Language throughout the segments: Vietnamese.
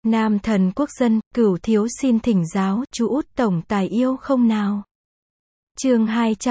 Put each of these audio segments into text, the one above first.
Nam thần quốc dân, Cửu thiếu xin thỉnh giáo, chú út tổng tài yêu không nào? Chương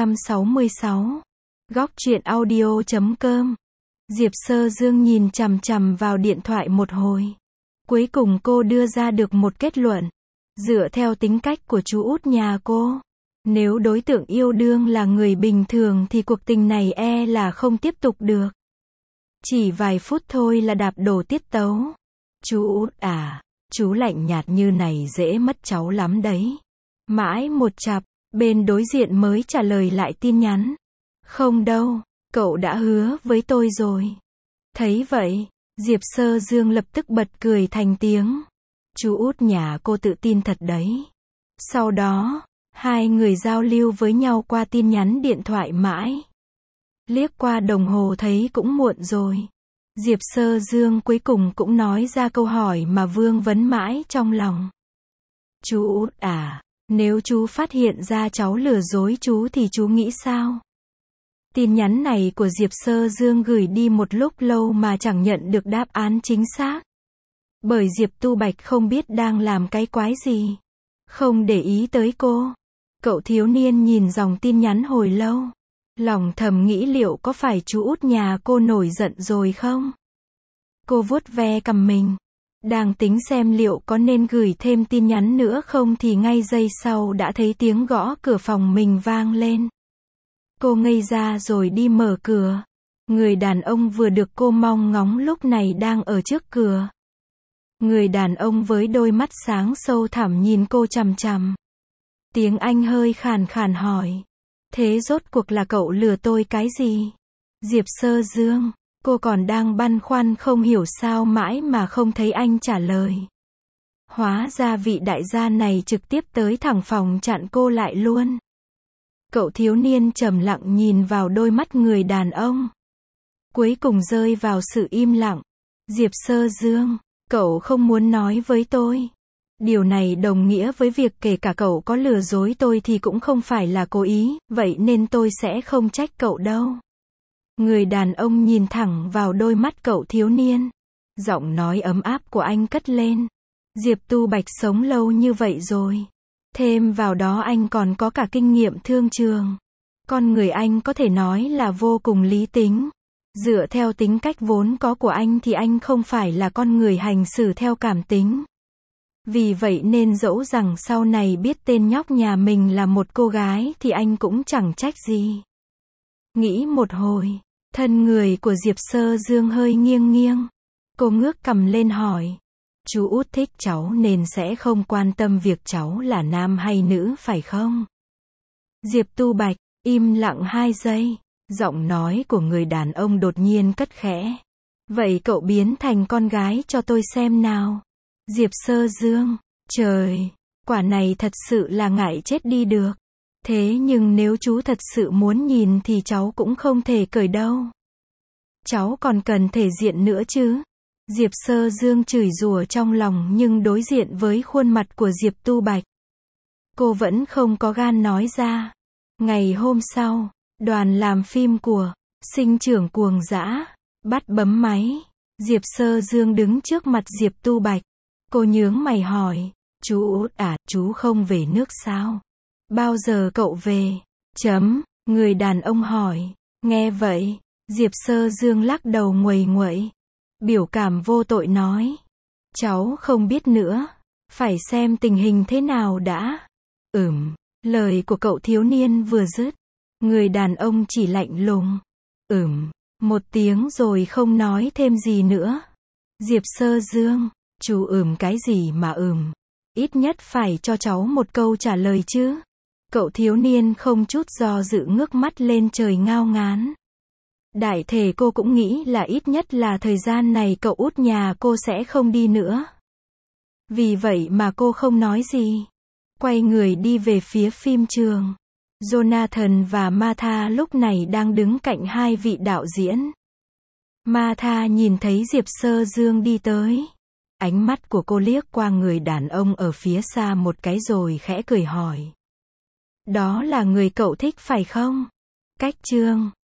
266. Góc truyện audio.com. Diệp Sơ Dương nhìn chằm chằm vào điện thoại một hồi. Cuối cùng cô đưa ra được một kết luận. Dựa theo tính cách của chú út nhà cô, nếu đối tượng yêu đương là người bình thường thì cuộc tình này là không tiếp tục được. Chỉ vài phút thôi là đạp đổ tiết tấu. Chú út à, chú lạnh nhạt như này dễ mất cháu lắm đấy. Mãi một chặp, bên đối diện mới trả lời lại tin nhắn. Không đâu, cậu đã hứa với tôi rồi. Thấy vậy, Diệp Sơ Dương lập tức bật cười thành tiếng. Chú út nhà cô tự tin thật đấy. Sau đó, hai người giao lưu với nhau qua tin nhắn điện thoại mãi. Liếc qua đồng hồ thấy cũng muộn rồi. Diệp Sơ Dương cuối cùng cũng nói ra câu hỏi mà vương vấn mãi trong lòng. Chú út à, nếu chú phát hiện ra cháu lừa dối chú thì chú nghĩ sao? Tin nhắn này của Diệp Sơ Dương gửi đi một lúc lâu mà chẳng nhận được đáp án chính xác. Bởi Diệp Tu Bạch không biết đang làm cái quái gì. Không để ý tới cô. Cậu thiếu niên nhìn dòng tin nhắn hồi lâu. Lòng thầm nghĩ liệu có phải chú út nhà cô nổi giận rồi không? Cô vuốt ve cằm mình. Đang tính xem liệu có nên gửi thêm tin nhắn nữa không thì ngay giây sau đã thấy tiếng gõ cửa phòng mình vang lên. Cô ngây ra rồi đi mở cửa. Người đàn ông vừa được cô mong ngóng lúc này đang ở trước cửa. Người đàn ông với đôi mắt sáng sâu thẳm nhìn cô chằm chằm. Tiếng Anh hơi khàn khàn hỏi. Thế rốt cuộc là cậu lừa tôi cái gì? Diệp Sơ Dương, cô còn đang băn khoăn không hiểu sao mãi mà không thấy anh trả lời. Hóa ra vị đại gia này trực tiếp tới thẳng phòng chặn cô lại luôn. Cậu thiếu niên trầm lặng nhìn vào đôi mắt người đàn ông. Cuối cùng rơi vào sự im lặng. Diệp Sơ Dương, cậu không muốn nói với tôi. Điều này đồng nghĩa với việc kể cả cậu có lừa dối tôi thì cũng không phải là cố ý, vậy nên tôi sẽ không trách cậu đâu. Người đàn ông nhìn thẳng vào đôi mắt cậu thiếu niên. Giọng nói ấm áp của anh cất lên. Diệp Tu Bạch sống lâu như vậy rồi. Thêm vào đó anh còn có cả kinh nghiệm thương trường. Con người anh có thể nói là vô cùng lý tính. Dựa theo tính cách vốn có của anh thì anh không phải là con người hành xử theo cảm tính. Vì vậy nên dẫu rằng sau này biết tên nhóc nhà mình là một cô gái thì anh cũng chẳng trách gì. Nghĩ một hồi, thân người của Diệp Sơ Dương hơi nghiêng nghiêng. Cô ngước cằm lên hỏi. Chú út thích cháu nên sẽ không quan tâm việc cháu là nam hay nữ phải không? Diệp Tu Bạch, im lặng 2 giây. Giọng nói của người đàn ông đột nhiên cất khẽ. Vậy cậu biến thành con gái cho tôi xem nào. Diệp Sơ Dương, trời, quả này thật sự là ngại chết đi được. Thế nhưng nếu chú thật sự muốn nhìn thì cháu cũng không thể cởi đâu. Cháu còn cần thể diện nữa chứ. Diệp Sơ Dương chửi rủa trong lòng nhưng đối diện với khuôn mặt của Diệp Tu Bạch, cô vẫn không có gan nói ra. Ngày hôm sau, đoàn làm phim của Sinh trưởng cuồng dã bắt bấm máy. Diệp Sơ Dương đứng trước mặt Diệp Tu Bạch. Cô nhướng mày hỏi. Chú út à, chú không về nước sao? Bao giờ cậu về? Người đàn ông hỏi. Nghe vậy, Diệp Sơ Dương lắc đầu nguầy nguậy. Biểu cảm vô tội nói. Cháu không biết nữa. Phải xem tình hình thế nào đã. Lời của cậu thiếu niên vừa dứt. Người đàn ông chỉ lạnh lùng. Một tiếng rồi không nói thêm gì nữa. Diệp Sơ Dương, chú cái gì mà ít nhất phải cho cháu một câu trả lời chứ. Cậu thiếu niên không chút do dự ngước mắt lên trời ngao ngán. Đại thể cô cũng nghĩ là ít nhất là thời gian này cậu út nhà cô sẽ không đi nữa. Vì vậy mà cô không nói gì. Quay người đi về phía phim trường. Jonathan và Martha lúc này đang đứng cạnh hai vị đạo diễn. Martha nhìn thấy Diệp Sơ Dương đi tới. Ánh mắt của cô liếc qua người đàn ông ở phía xa một cái rồi khẽ cười hỏi. Đó là người cậu thích phải không? Cách chương